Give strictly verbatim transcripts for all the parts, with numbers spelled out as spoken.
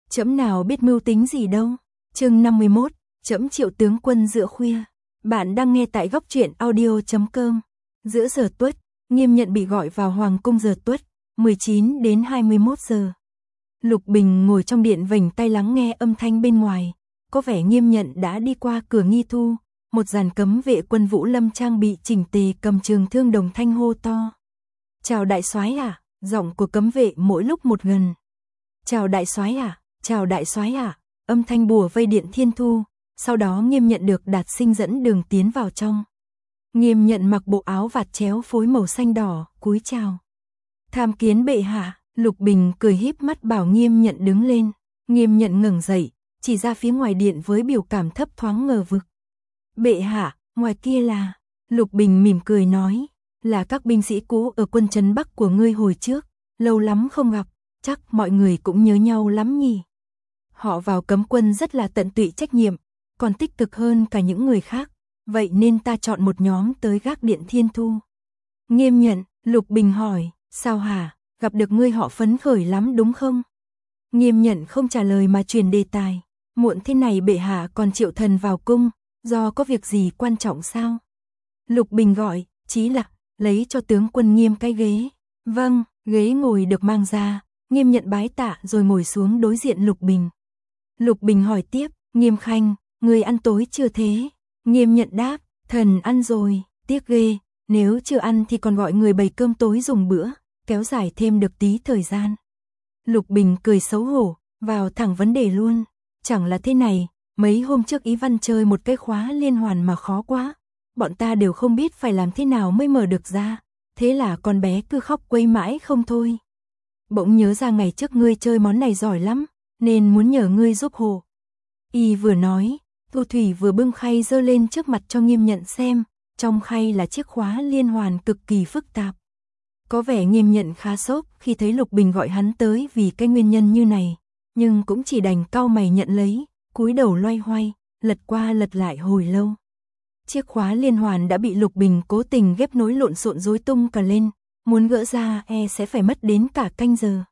Trẫm nào biết mưu tính gì đâu. Chương năm mươi mốt, trẫm triệu tướng quân giữa khuya. Bạn đang nghe tại góc truyện audio chấm com. Giữa giờ tuất, Nghiêm Nhận bị gọi vào hoàng cung giờ tuất, mười chín đến hai mươi mốt giờ. Lục Bình ngồi trong điện vểnh tai lắng nghe âm thanh bên ngoài, có vẻ Nghiêm Nhận đã đi qua cửa nghi thu, một dàn cấm vệ quân Vũ Lâm trang bị chỉnh tề cầm trường thương đồng thanh hô to. Chào đại soái à, giọng của cấm vệ mỗi lúc một gần. Chào đại soái à, chào đại soái à, âm thanh bùa vây điện thiên thu, sau đó Nghiêm Nhận được Đạt Sinh dẫn đường tiến vào trong. Nghiêm Nhận mặc bộ áo vạt chéo phối màu xanh đỏ, cúi chào. Tham kiến bệ hạ. Lục Bình cười híp mắt bảo Nghiêm Nhận đứng lên. Nghiêm Nhận ngẩng dậy, chỉ ra phía ngoài điện với biểu cảm thấp thoáng ngờ vực. Bệ hạ, ngoài kia là... Lục Bình mỉm cười nói, là các binh sĩ cũ ở quân trấn Bắc của ngươi hồi trước, lâu lắm không gặp, chắc mọi người cũng nhớ nhau lắm nhỉ. Họ vào cấm quân rất là tận tụy trách nhiệm, còn tích cực hơn cả những người khác, vậy nên ta chọn một nhóm tới gác điện thiên thu. Nghiêm Nhận, Lục Bình hỏi, sao hả? Gặp được ngươi họ phấn khởi lắm đúng không? Nghiêm Nhận không trả lời mà truyền đề tài. Muộn thế này bệ hạ còn triệu thần vào cung, do có việc gì quan trọng sao? Lục Bình gọi, Chí Lặc, lấy cho tướng quân Nghiêm cái ghế. Vâng, ghế ngồi được mang ra, Nghiêm Nhận bái tạ rồi ngồi xuống đối diện Lục Bình. Lục Bình hỏi tiếp, Nghiêm Khanh, ngươi ăn tối chưa thế? Nghiêm Nhận đáp, thần ăn rồi, tiếc ghê, nếu chưa ăn thì còn gọi người bày cơm tối dùng bữa, kéo dài thêm được tí thời gian. Lục Bình cười xấu hổ, vào thẳng vấn đề luôn. Chẳng là thế này, mấy hôm trước Ý Văn chơi một cái khóa liên hoàn mà khó quá. Bọn ta đều không biết phải làm thế nào mới mở được ra. Thế là con bé cứ khóc quấy mãi không thôi. Bỗng nhớ ra ngày trước ngươi chơi món này giỏi lắm, nên muốn nhờ ngươi giúp hộ. Y vừa nói, Thu Thủy vừa bưng khay dơ lên trước mặt cho Nghiêm Nhận xem. Trong khay là chiếc khóa liên hoàn cực kỳ phức tạp. Có vẻ Nghiêm Nhận khá sốc khi thấy Lục Bình gọi hắn tới vì cái nguyên nhân như này, nhưng cũng chỉ đành cau mày nhận lấy, cúi đầu loay hoay, lật qua lật lại hồi lâu. Chiếc khóa liên hoàn đã bị Lục Bình cố tình ghép nối lộn xộn rối tung cả lên, muốn gỡ ra e sẽ phải mất đến cả canh giờ.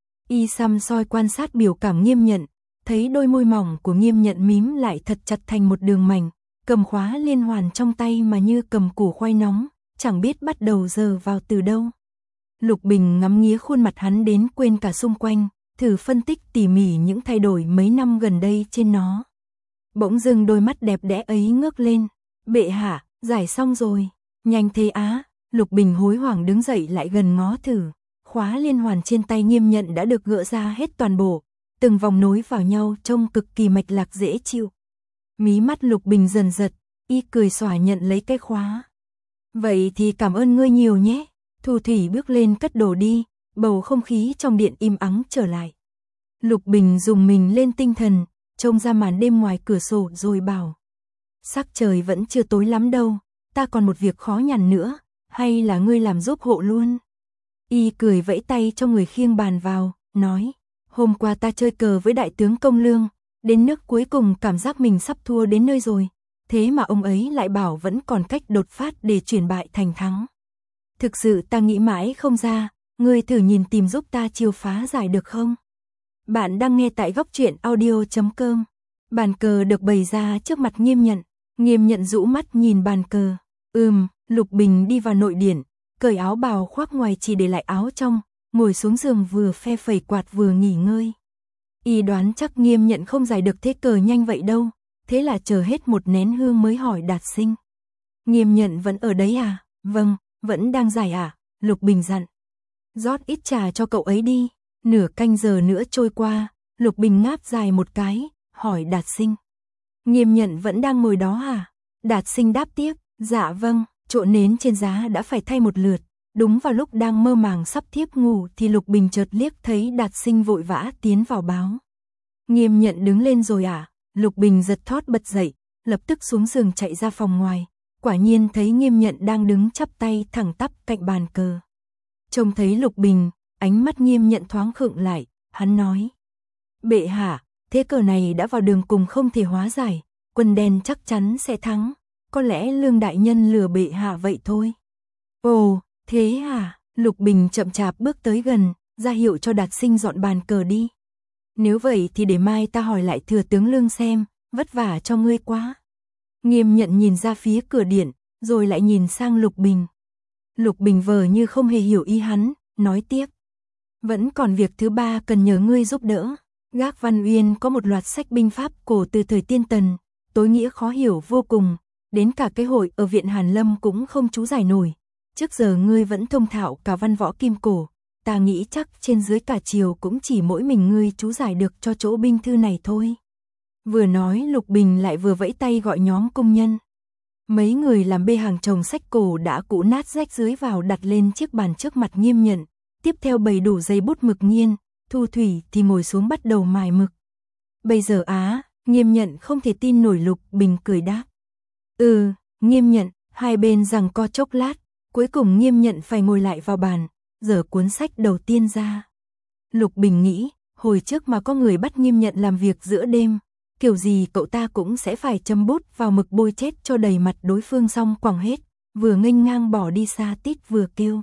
Y xăm soi quan sát biểu cảm Nghiêm Nhận, thấy đôi môi mỏng của Nghiêm Nhận mím lại thật chặt thành một đường mảnh, cầm khóa liên hoàn trong tay mà như cầm củ khoai nóng, chẳng biết bắt đầu giờ vào từ đâu. Lục Bình ngắm nghía khuôn mặt hắn đến quên cả xung quanh, thử phân tích tỉ mỉ những thay đổi mấy năm gần đây trên nó. Bỗng dưng đôi mắt đẹp đẽ ấy ngước lên, bệ hạ, giải xong rồi, nhanh thế á. Lục Bình hối hoảng đứng dậy lại gần ngó thử, khóa liên hoàn trên tay Nghiêm Nhận đã được gỡ ra hết toàn bộ, từng vòng nối vào nhau trông cực kỳ mạch lạc dễ chịu. Mí mắt Lục Bình dần giật, y cười xòa nhận lấy cái khóa. Vậy thì cảm ơn ngươi nhiều nhé. Thu Thủy bước lên cất đồ đi, bầu không khí trong điện im ắng trở lại. Lục Bình dùng mình lên tinh thần, trông ra màn đêm ngoài cửa sổ rồi bảo. Sắc trời vẫn chưa tối lắm đâu, ta còn một việc khó nhằn nữa, hay là ngươi làm giúp hộ luôn? Y cười vẫy tay cho người khiêng bàn vào, nói, hôm qua ta chơi cờ với đại tướng Công Lương, đến nước cuối cùng cảm giác mình sắp thua đến nơi rồi, thế mà ông ấy lại bảo vẫn còn cách đột phát để chuyển bại thành thắng. Thực sự ta nghĩ mãi không ra, ngươi thử nhìn tìm giúp ta chiêu phá giải được không? Bạn đang nghe tại góc truyện audio chấm com. Bàn cờ được bày ra trước mặt Nghiêm Nhận. Nghiêm Nhận rũ mắt nhìn bàn cờ. Ừm, Lục Bình đi vào nội điện, cởi áo bào khoác ngoài chỉ để lại áo trong, ngồi xuống giường vừa phe phẩy quạt vừa nghỉ ngơi. Y đoán chắc Nghiêm Nhận không giải được thế cờ nhanh vậy đâu, thế là chờ hết một nén hương mới hỏi Đạt Sinh. Nghiêm Nhận vẫn ở đấy à? Vâng. Vẫn đang giải à? Lục Bình dặn. Rót ít trà cho cậu ấy đi. Nửa canh giờ nữa trôi qua, Lục Bình ngáp dài một cái, hỏi Đạt Sinh. Nghiêm Nhận vẫn đang ngồi đó à? Đạt Sinh đáp tiếp, dạ vâng, chỗ nến trên giá đã phải thay một lượt. Đúng vào lúc đang mơ màng sắp thiếp ngủ thì Lục Bình chợt liếc thấy Đạt Sinh vội vã tiến vào báo. Nghiêm Nhận đứng lên rồi à? Lục Bình giật thót bật dậy, lập tức xuống giường chạy ra phòng ngoài. Quả nhiên thấy Nghiêm Nhận đang đứng chắp tay thẳng tắp cạnh bàn cờ. Trông thấy Lục Bình, ánh mắt Nghiêm Nhận thoáng khựng lại, hắn nói. Bệ hạ, thế cờ này đã vào đường cùng không thể hóa giải, quân đen chắc chắn sẽ thắng, có lẽ Lương đại nhân lừa bệ hạ vậy thôi. Ồ, thế à? Lục Bình chậm chạp bước tới gần, ra hiệu cho Đạt Sinh dọn bàn cờ đi. Nếu vậy thì để mai ta hỏi lại thừa tướng Lương xem, vất vả cho ngươi quá. Nghiêm Nhận nhìn ra phía cửa điện, rồi lại nhìn sang Lục Bình. Lục Bình vờ như không hề hiểu ý hắn, nói tiếp. Vẫn còn việc thứ ba cần nhờ ngươi giúp đỡ. Gác Văn Uyên có một loạt sách binh pháp cổ từ thời Tiên Tần, tối nghĩa khó hiểu vô cùng, đến cả cái hội ở viện Hàn Lâm cũng không chú giải nổi. Trước giờ ngươi vẫn thông thạo cả văn võ kim cổ, ta nghĩ chắc trên dưới cả triều cũng chỉ mỗi mình ngươi chú giải được cho chỗ binh thư này thôi. Vừa nói Lục Bình lại vừa vẫy tay gọi nhóm công nhân. Mấy người làm bê hàng chồng sách cổ đã cũ nát rách dưới vào đặt lên chiếc bàn trước mặt Nghiêm Nhận, tiếp theo bày đủ giấy bút mực nghiên, Thu Thủy thì ngồi xuống bắt đầu mài mực. Bây giờ á, Nghiêm Nhận không thể tin nổi. Lục Bình cười đáp. Ừ, Nghiêm Nhận, hai bên giằng co chốc lát, cuối cùng Nghiêm Nhận phải ngồi lại vào bàn, giở cuốn sách đầu tiên ra. Lục Bình nghĩ, hồi trước mà có người bắt Nghiêm Nhận làm việc giữa đêm, kiểu gì cậu ta cũng sẽ phải châm bút vào mực bôi chết cho đầy mặt đối phương xong quẳng hết, vừa nghênh ngang bỏ đi xa tít vừa kêu.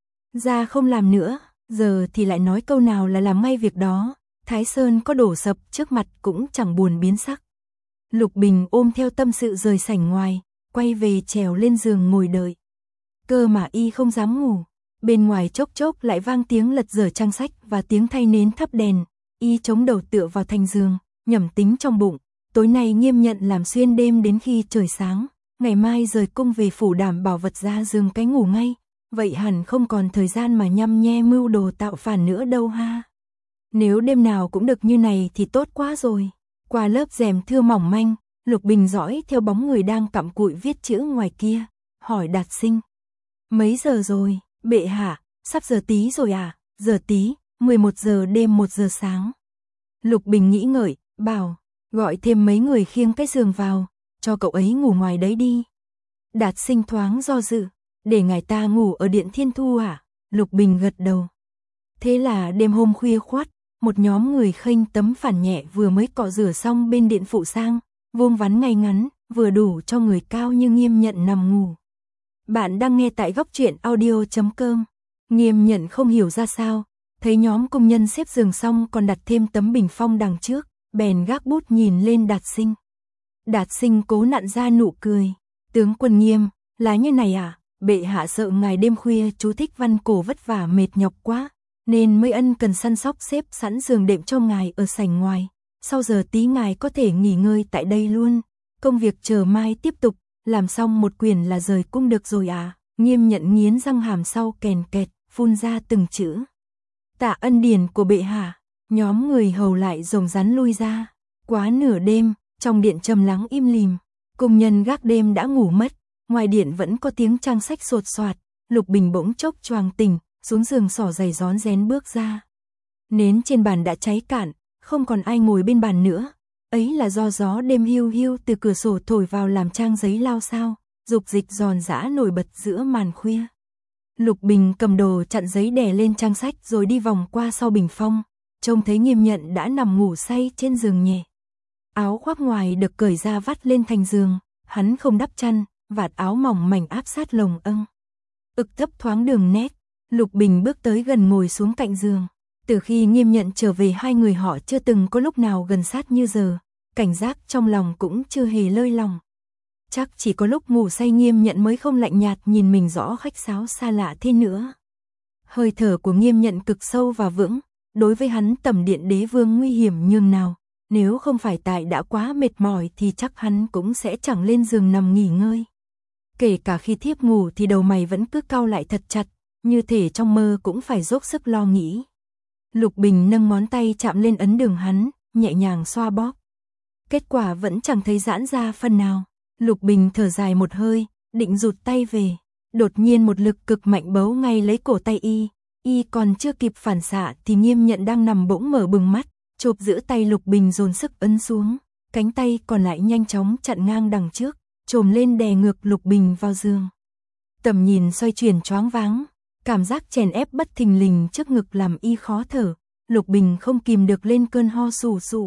Ra không làm nữa, giờ thì lại nói câu nào là làm ngay việc đó, Thái Sơn có đổ sập trước mặt cũng chẳng buồn biến sắc. Lục Bình ôm theo tâm sự rời sảnh ngoài, quay về trèo lên giường ngồi đợi. Cơ mà y không dám ngủ, bên ngoài chốc chốc lại vang tiếng lật dở trang sách và tiếng thay nến thắp đèn, y chống đầu tựa vào thành giường, nhẩm tính trong bụng, tối nay Nghiêm Nhận làm xuyên đêm đến khi trời sáng, ngày mai rời cung về phủ đảm bảo vật ra giường cái ngủ ngay, vậy hẳn không còn thời gian mà nhăm nhe mưu đồ tạo phản nữa đâu ha. Nếu đêm nào cũng được như này thì tốt quá rồi. Qua lớp rèm thưa mỏng manh, Lục Bình dõi theo bóng người đang cặm cụi viết chữ ngoài kia, hỏi Đạt Sinh. Mấy giờ rồi, bệ hạ, sắp giờ tí rồi à, giờ tí, mười một giờ đêm một giờ sáng. Lục Bình nghĩ ngợi, bảo, gọi thêm mấy người khiêng cái giường vào, cho cậu ấy ngủ ngoài đấy đi. Đạt Sinh thoáng do dự, để ngài ta ngủ ở điện Thiên Thu à? Lục Bình gật đầu. Thế là đêm hôm khuya khoắt, một nhóm người khênh tấm phản nhẹ vừa mới cọ rửa xong bên điện phụ sang, vuông vắn ngay ngắn, vừa đủ cho người cao như Nghiêm Nhận nằm ngủ. Bạn đang nghe tại góc truyện audio chấm com. Nghiêm Nhận không hiểu ra sao, thấy nhóm công nhân xếp giường xong còn đặt thêm tấm bình phong đằng trước, bèn gác bút nhìn lên Đạt Sinh. Đạt Sinh cố nặn ra nụ cười. Tướng quân Nghiêm, là như này à, bệ hạ sợ ngài đêm khuya chú thích văn cổ vất vả mệt nhọc quá, nên mới ân cần săn sóc xếp sẵn giường đệm cho ngài ở sảnh ngoài. Sau giờ tí ngài có thể nghỉ ngơi tại đây luôn, công việc chờ mai tiếp tục, làm xong một quyển là rời cung được rồi à. Nghiêm Nhận nghiến răng hàm sau kèn kẹt, phun ra từng chữ. Tạ ân điển của bệ hạ. Nhóm người hầu lại rồng rắn lui ra. Quá nửa đêm, trong điện trầm lắng im lìm, công nhân gác đêm đã ngủ mất, ngoài điện vẫn có tiếng trang sách sột soạt. Lục Bình bỗng chốc choàng tỉnh, xuống giường xỏ giày rón rén bước ra. Nến trên bàn đã cháy cạn, không còn ai ngồi bên bàn nữa. Ấy là do gió đêm hiu hiu từ cửa sổ thổi vào làm trang giấy lao sao, dục dịch giòn giã nổi bật giữa màn khuya. Lục Bình cầm đồ chặn giấy đè lên trang sách rồi đi vòng qua sau bình phong, trông thấy Nghiêm Nhận đã nằm ngủ say trên giường nhẹ. Áo khoác ngoài được cởi ra vắt lên thành giường, hắn không đắp chăn, vạt áo mỏng mảnh áp sát lồng âng. Ực thấp thoáng đường nét, Lục Bình bước tới gần ngồi xuống cạnh giường. Từ khi Nghiêm Nhận trở về hai người họ chưa từng có lúc nào gần sát như giờ, cảnh giác trong lòng cũng chưa hề lơi lòng. Chắc chỉ có lúc ngủ say Nghiêm Nhận mới không lạnh nhạt nhìn mình rõ khách sáo xa lạ thế nữa. Hơi thở của Nghiêm Nhận cực sâu và vững, đối với hắn tầm điện đế vương nguy hiểm nhường nào, nếu không phải tại đã quá mệt mỏi thì chắc hắn cũng sẽ chẳng lên giường nằm nghỉ ngơi. Kể cả khi thiếp ngủ thì đầu mày vẫn cứ cau lại thật chặt, như thể trong mơ cũng phải dốc sức lo nghĩ. Lục Bình nâng ngón tay chạm lên ấn đường hắn, nhẹ nhàng xoa bóp. Kết quả vẫn chẳng thấy giãn ra phần nào. Lục Bình thở dài một hơi, định rụt tay về. Đột nhiên một lực cực mạnh bấu ngay lấy cổ tay y. Y còn chưa kịp phản xạ thì Nghiêm Nhận đang nằm bỗng mở bừng mắt, chộp giữ tay Lục Bình dồn sức ấn xuống. Cánh tay còn lại nhanh chóng chặn ngang đằng trước, trồm lên đè ngược Lục Bình vào giường. Tầm nhìn xoay chuyển choáng váng, cảm giác chèn ép bất thình lình trước ngực làm y khó thở. Lục Bình không kìm được lên cơn ho sù sù.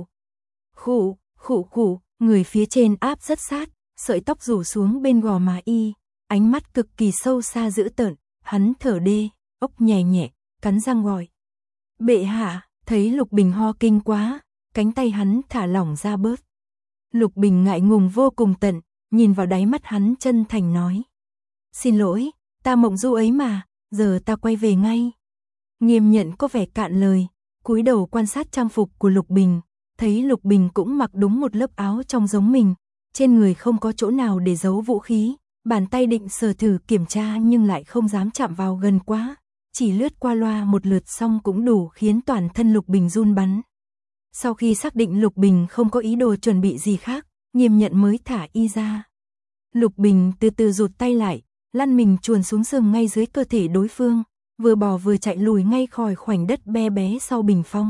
Khụ, khụ khụ, người phía trên áp rất sát, sợi tóc rủ xuống bên gò má y, ánh mắt cực kỳ sâu xa dữ tợn, hắn thở đê, ốc nhè nhẹ, cắn răng gọi. Bệ hạ, Thấy Lục Bình ho kinh quá, cánh tay hắn thả lỏng ra bớt. Lục Bình ngại ngùng vô cùng tận, nhìn vào đáy mắt hắn chân thành nói. Xin lỗi, ta mộng du ấy mà, giờ ta quay về ngay. Nghiêm Nhận có vẻ cạn lời, cúi đầu quan sát trang phục của Lục Bình, thấy Lục Bình cũng mặc đúng một lớp áo trong giống mình, trên người không có chỗ nào để giấu vũ khí, bàn tay định sờ thử kiểm tra nhưng lại không dám chạm vào gần quá, chỉ lướt qua loa một lượt xong cũng đủ khiến toàn thân Lục Bình run bắn. Sau khi xác định Lục Bình không có ý đồ chuẩn bị gì khác, Nghiêm Nhận mới thả y ra. Lục Bình từ từ rụt tay lại, lăn mình chuồn xuống giường ngay dưới cơ thể đối phương, vừa bò vừa chạy lùi ngay khỏi khoảnh đất be bé sau bình phong.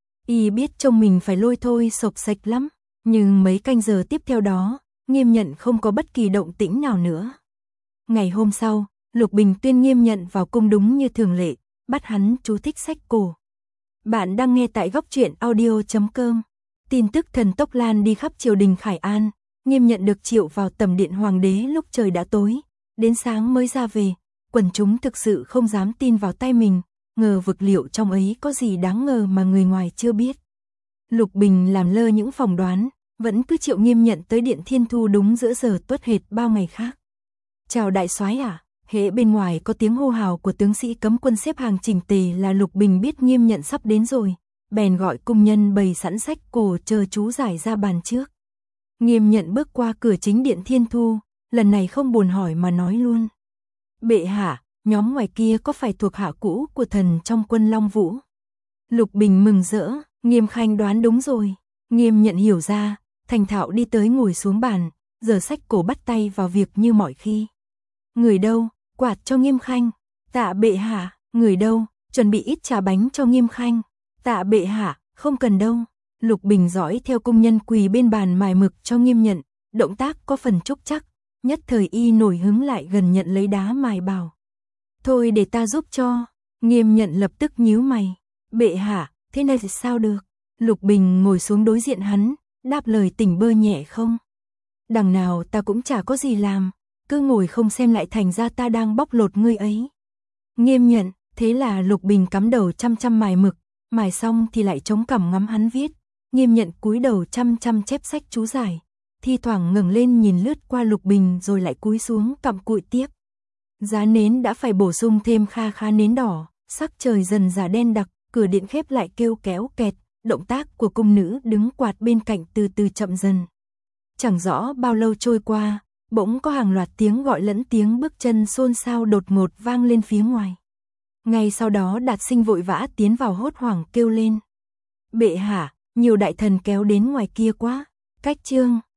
Y biết trông mình phải lôi thôi sộc sạch lắm, nhưng mấy canh giờ tiếp theo đó, Nghiêm Nhận không có bất kỳ động tĩnh nào nữa. Ngày hôm sau, Lục Bình tuyên Nghiêm Nhận vào cung đúng như thường lệ, bắt hắn chú thích sách cổ. Bạn đang nghe tại góc truyện audio chấm com. Tin tức thần tốc lan đi khắp triều đình Khải An, Nghiêm Nhận được triệu vào tẩm điện hoàng đế lúc trời đã tối, đến sáng mới ra về. Quần chúng thực sự không dám tin vào tay mình, ngờ vực liệu trong ấy có gì đáng ngờ mà người ngoài chưa biết. Lục Bình làm lơ những phỏng đoán, vẫn cứ triệu Nghiêm Nhận tới điện Thiên Thu đúng giữa giờ tuất hệt bao ngày khác. Chào đại soái à, hễ bên ngoài có tiếng hô hào của tướng sĩ cấm quân xếp hàng chỉnh tề là Lục Bình biết Nghiêm Nhận sắp đến rồi, bèn gọi cung nhân bày sẵn sách cổ chờ chú giải ra bàn trước. Nghiêm Nhận bước qua cửa chính điện Thiên Thu, lần này không buồn hỏi mà nói luôn. Bệ hạ, nhóm ngoài kia có phải thuộc hạ cũ của thần trong quân Long Vũ? Lục Bình mừng rỡ, Nghiêm Khanh đoán đúng rồi. Nghiêm Nhận hiểu ra, thành thạo đi tới ngồi xuống bàn, giờ sách cổ bắt tay vào việc như mọi khi. Người đâu, quạt cho Nghiêm Khanh. Tạ bệ hạ. Người đâu, chuẩn bị ít trà bánh cho Nghiêm Khanh. Tạ bệ hạ, không cần đâu. Lục Bình dõi theo công nhân quỳ bên bàn mài mực cho Nghiêm Nhận, động tác có phần trúc chắc. Nhất thời y nổi hứng lại gần nhận lấy đá mài bảo. Thôi để ta giúp cho. Nghiêm Nhận lập tức nhíu mày. Bệ hạ, thế này thì sao được? Lục Bình ngồi xuống đối diện hắn, đáp lời tỉnh bơ nhẹ không. Đằng nào ta cũng chả có gì làm, cứ ngồi không xem lại thành ra ta đang bóc lột ngươi ấy. Nghiêm Nhận, thế là Lục Bình cắm đầu chăm chăm mài mực, mài xong thì lại chống cằm ngắm hắn viết. Nghiêm Nhận cúi đầu chăm chăm chép sách chú giải, thi thoảng ngẩng lên nhìn lướt qua Lục Bình rồi lại cúi xuống cặm cụi tiếp. Giá nến đã phải bổ sung thêm kha khá nến đỏ, sắc trời dần giả đen đặc, cửa điện khép lại kêu kéo kẹt, động tác của cung nữ đứng quạt bên cạnh từ từ chậm dần. Chẳng rõ bao lâu trôi qua, bỗng có hàng loạt tiếng gọi lẫn tiếng bước chân xôn xao đột ngột vang lên phía ngoài. Ngay sau đó Đạt Sinh vội vã tiến vào hốt hoảng kêu lên. Bệ hạ, nhiều đại thần kéo đến ngoài kia quá. Cách chương